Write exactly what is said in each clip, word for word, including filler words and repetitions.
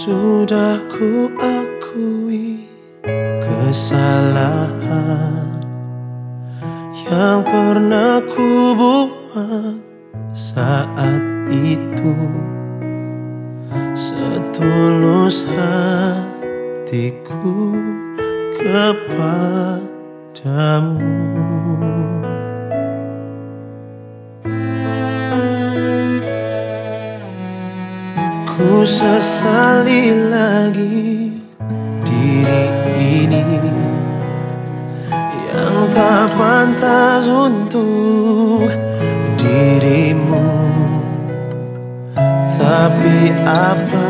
Sudah ku akui kesalahan yang pernah ku buat saat itu. Setulus hatiku kepadamu, ku sesali lagi diri ini yang tak pantas untuk dirimu. Tapi apa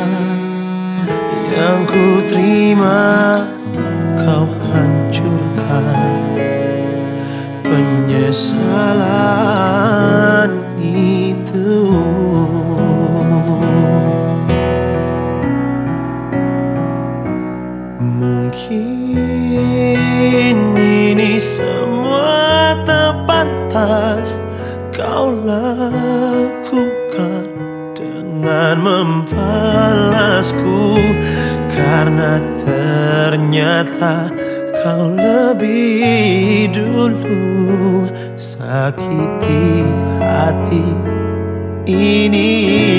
yang ku terima kau hancurkan. Penyesalan itu mungkin ini semua tak pantas kau lakukan dengan membalasku, karena ternyata kau lebih dulu sakiti hati ini.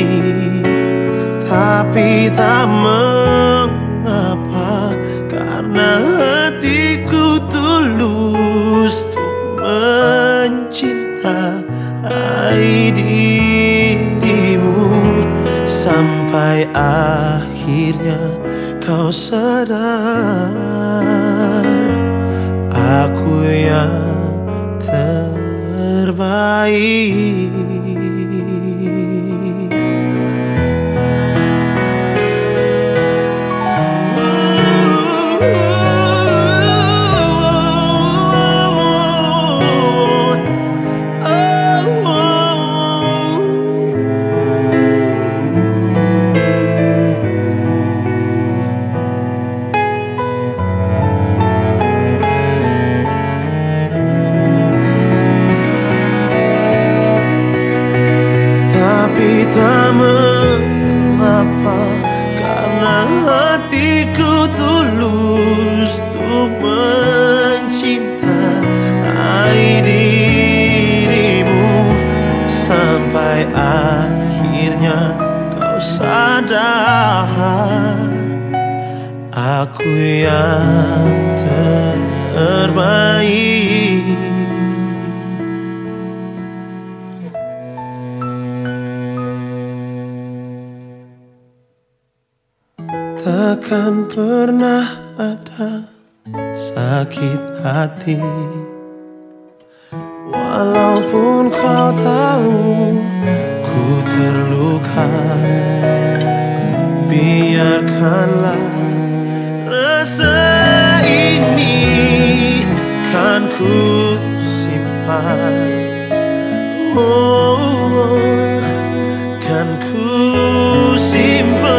Tapi tak mengapa, karena hatiku tulus untuk mencintai dirimu. Sampai akhirnya kau sadar aku yang terbaik. Tapi tak mengapa, karena hatiku tulus untuk mencintai dirimu. Sampai akhirnya kau sadar aku yang terbaik. Takkan pernah ada sakit hati, walaupun kau tahu ku terluka. Biarkanlah rasa ini kan ku simpan, oh, oh, kan ku simpan.